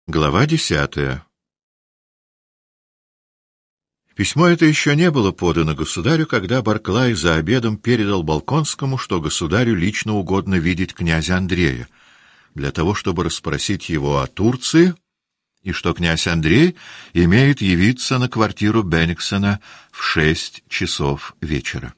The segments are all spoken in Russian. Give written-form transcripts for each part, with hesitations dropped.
Глава 10. Письмо это еще не было подано государю, когда Барклай за обедом передал Болконскому, что государю лично угодно видеть князя Андрея, для того, чтобы расспросить его о Турции, и что князь Андрей имеет явиться на квартиру Бенниксена в 6 часов вечера.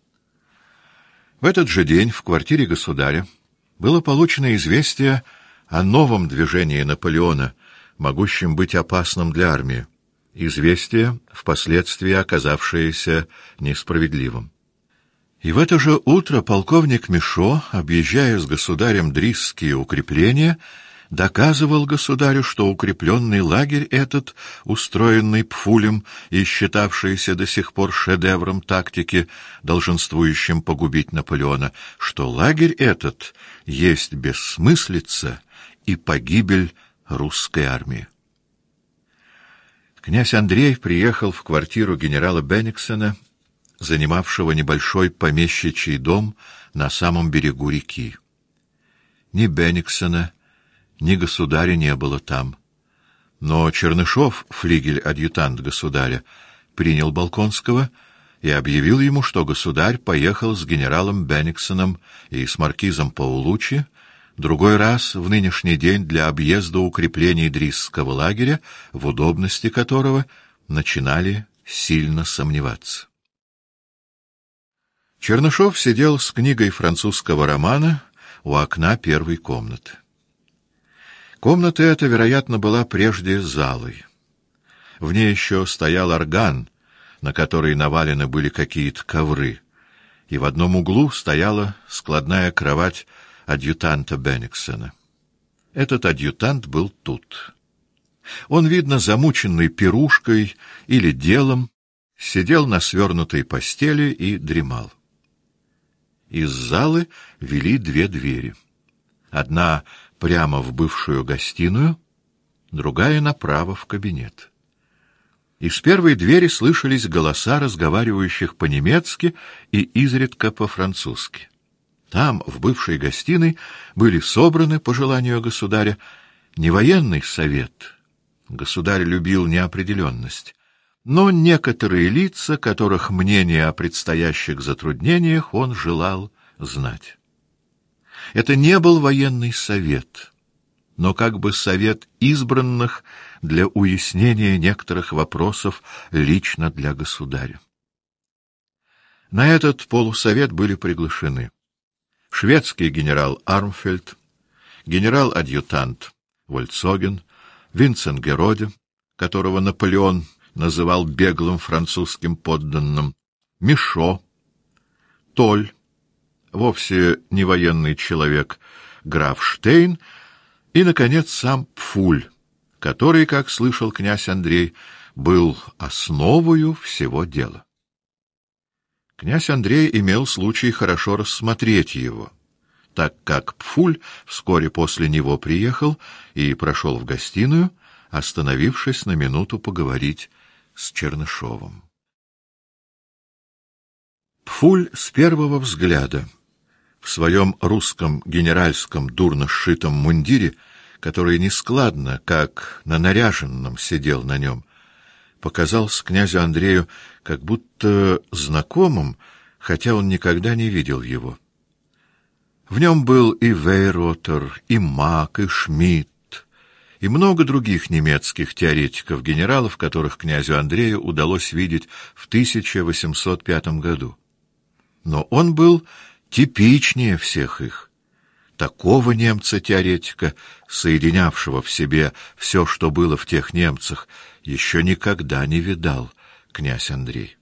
В этот же день в квартире государя было получено известие о новом движении Наполеона, могущем быть опасным для армии, известие, впоследствии оказавшееся несправедливым. И в это же утро полковник Мишо, объезжая с государем Дрисские укрепления, доказывал государю, что укрепленный лагерь этот, устроенный Пфулем и считавшийся до сих пор шедевром тактики, долженствующим погубить Наполеона, что лагерь этот есть бессмыслица и погибель русской армии. Князь Андрей приехал в квартиру генерала Бенниксена, занимавшего небольшой помещичий дом на самом берегу реки. Ни Бенниксена, ни государя не было там. Но Чернышов, флигель-адъютант государя, принял Болконского и объявил ему, что государь поехал с генералом Бенниксеном и с маркизом Паулуччи другой раз в нынешний день для объезда укреплений Дрисского лагеря, в удобности которого начинали сильно сомневаться. Чернышов сидел с книгой французского романа у окна первой комнаты. Комната эта, вероятно, была прежде залой. В ней еще стоял орган, на который навалены были какие-то ковры, и в одном углу стояла складная кровать адъютанта Бенниксена. Этот адъютант был тут. Он, видно, замученный пирушкой или делом, сидел на свернутой постели и дремал. Из залы вели две двери. Одна прямо в бывшую гостиную, другая направо в кабинет. Из первой двери слышались голоса разговаривающих по-немецки и изредка по-французски. Там, в бывшей гостиной, были собраны, по желанию государя, не военный совет. Государь любил неопределенность, но некоторые лица, которых мнение о предстоящих затруднениях он желал знать. Это не был военный совет, но как бы совет избранных для уяснения некоторых вопросов лично для государя. На этот полусовет были приглашены шведский генерал Армфельд, генерал-адъютант Вольцоген, Винцент Героде, которого Наполеон называл беглым французским подданным, Мишо, Толь, вовсе не военный человек, граф Штейн и, наконец, сам Пфуль, который, как слышал князь Андрей, был основою всего дела. Князь Андрей имел случай хорошо рассмотреть его, так как Пфуль вскоре после него приехал и прошел в гостиную, остановившись на минуту поговорить с Чернышовым. Пфуль с первого взгляда в своем русском генеральском дурно сшитом мундире, который нескладно, как на наряженном, сидел на нем, показался князю Андрею как будто знакомым, хотя он никогда не видел его. В нем был и Вейротер, и Мак, и Шмидт, и много других немецких теоретиков-генералов, которых князю Андрею удалось видеть в 1805 году. Но он был типичнее всех их. Такого немца-теоретика, соединявшего в себе все, что было в тех немцах, еще никогда не видал князь Андрей.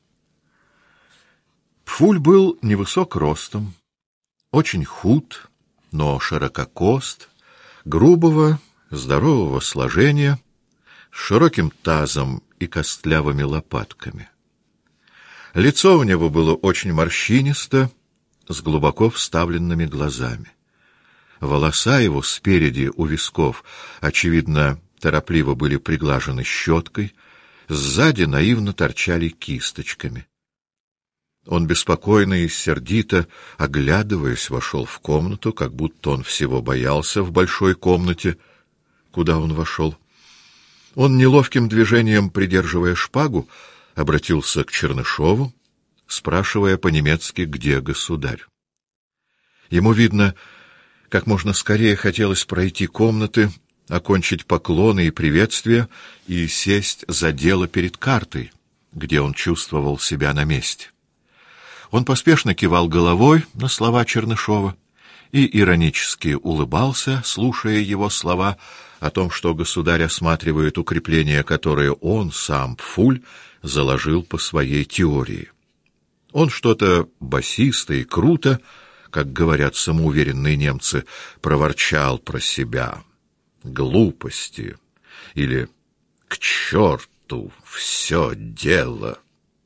Пфуль был невысок ростом, очень худ, но ширококост, грубого, здорового сложения, с широким тазом и костлявыми лопатками. Лицо у него было очень морщинисто, с глубоко вставленными глазами. Волоса его спереди у висков, очевидно, торопливо были приглажены щеткой, сзади наивно торчали кисточками. Он беспокойно и сердито, оглядываясь, вошел в комнату, как будто он всего боялся в большой комнате, куда он вошел. Он неловким движением, придерживая шпагу, обратился к Чернышову, спрашивая по-немецки, где государь. Ему, видно, как можно скорее хотелось пройти комнаты, окончить поклоны и приветствия и сесть за дело перед картой, где он чувствовал себя на месте. Он поспешно кивал головой на слова Чернышова и иронически улыбался, слушая его слова о том, что государь осматривает укрепления, которые он, сам Пфуль, заложил по своей теории. Он что-то басисто и круто, как говорят самоуверенные немцы, проворчал про себя. Глупости или к черту все дело.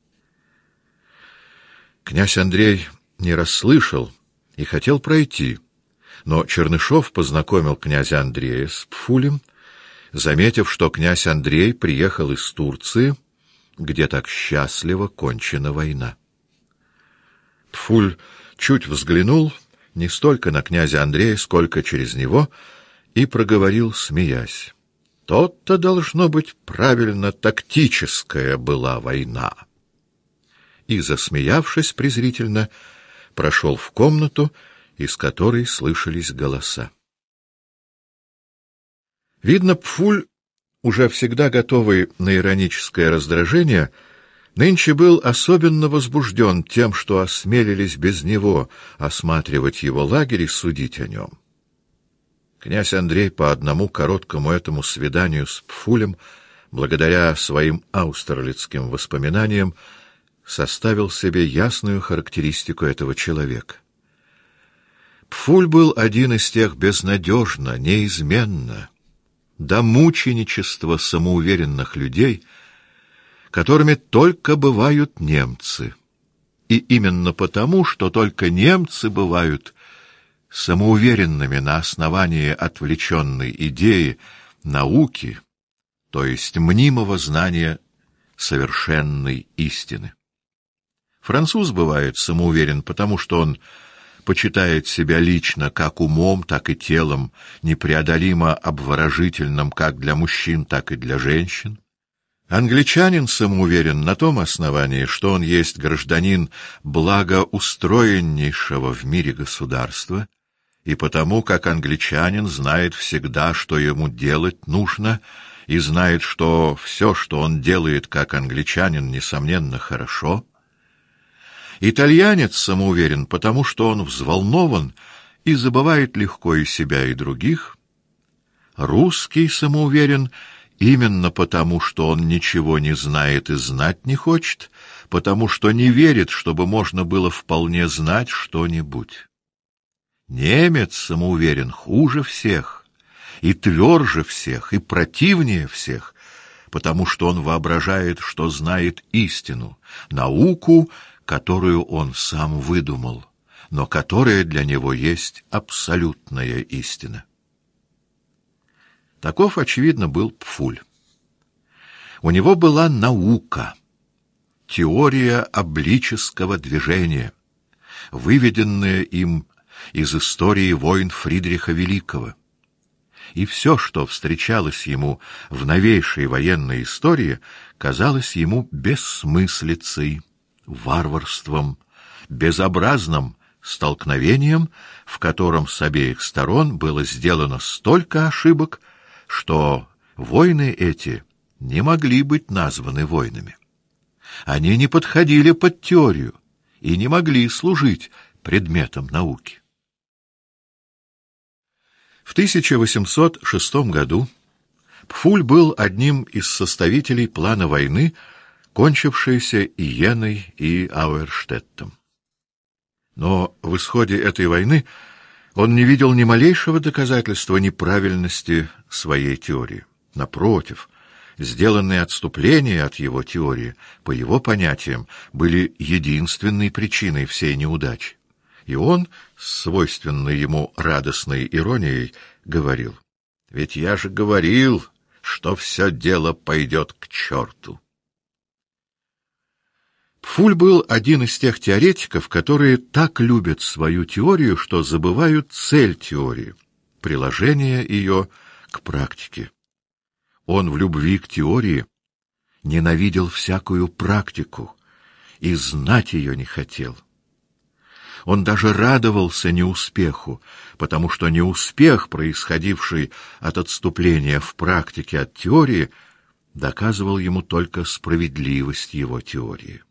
Князь Андрей не расслышал и хотел пройти, но Чернышов познакомил князя Андрея с Пфулем, заметив, что князь Андрей приехал из Турции, где так счастливо кончена война. Пфуль чуть взглянул не столько на князя Андрея, сколько через него, и проговорил, смеясь: «То-то, должно быть, правильно тактическая была война». И, засмеявшись презрительно, прошел в комнату, из которой слышались голоса. Видно, Пфуль, уже всегда готовый на ироническое раздражение, нынче был особенно возбужден тем, что осмелились без него осматривать его лагерь и судить о нем. Князь Андрей по одному короткому этому свиданию с Пфулем, благодаря своим аустерлицким воспоминаниям, составил себе ясную характеристику этого человека. Пфуль был один из тех безнадежно, неизменно, до мученичества самоуверенных людей, которыми только бывают немцы. И именно потому, что только немцы бывают самоуверенными на основании отвлеченной идеи, науки, то есть мнимого знания совершенной истины. Француз бывает самоуверен, потому что он почитает себя лично как умом, так и телом, непреодолимо обворожительным как для мужчин, так и для женщин. Англичанин самоуверен на том основании, что он есть гражданин благоустроеннейшего в мире государства, и потому как англичанин знает всегда, что ему делать нужно, и знает, что все, что он делает как англичанин, несомненно, хорошо. Итальянец самоуверен, потому что он взволнован и забывает легко и себя, и других. Русский самоуверен именно потому, что он ничего не знает и знать не хочет, потому что не верит, чтобы можно было вполне знать что-нибудь. Немец самоуверен хуже всех, и тверже всех, и противнее всех, потому что он воображает, что знает истину, науку, которую он сам выдумал, но которая для него есть абсолютная истина. Таков, очевидно, был Пфуль. У него была наука, теория облического движения, выведенная им из истории войн Фридриха Великого. И все, что встречалось ему в новейшей военной истории, казалось ему бессмыслицей, варварством, безобразным столкновением, в котором с обеих сторон было сделано столько ошибок, что войны эти не могли быть названы войнами. Они не подходили под теорию и не могли служить предметом науки. В 1806 году Пфуль был одним из составителей плана войны, кончившейся Иеной и Ауэрштеттом. Но в исходе этой войны он не видел ни малейшего доказательства неправильности своей теории. Напротив, сделанные отступления от его теории, по его понятиям, были единственной причиной всей неудачи. И он, с свойственной ему радостной иронией, говорил: «Ведь я же говорил, что все дело пойдет к черту». Пфуль был один из тех теоретиков, которые так любят свою теорию, что забывают цель теории, приложение ее к практике. Он в любви к теории ненавидел всякую практику и знать ее не хотел. Он даже радовался неуспеху, потому что неуспех, происходивший от отступления в практике от теории, доказывал ему только справедливость его теории.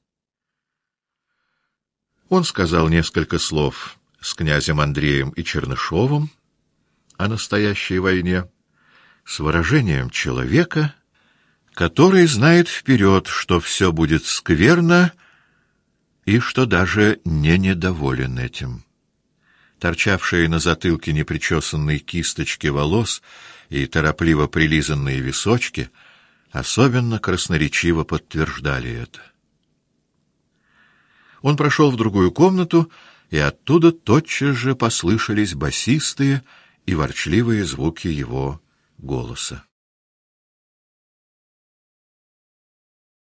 Он сказал несколько слов с князем Андреем и Чернышовым о настоящей войне, с выражением человека, который знает вперед, что все будет скверно и что даже не недоволен этим. Торчавшие на затылке непричесанные кисточки волос и торопливо прилизанные височки особенно красноречиво подтверждали это. Он прошел в другую комнату, и оттуда тотчас же послышались басистые и ворчливые звуки его голоса.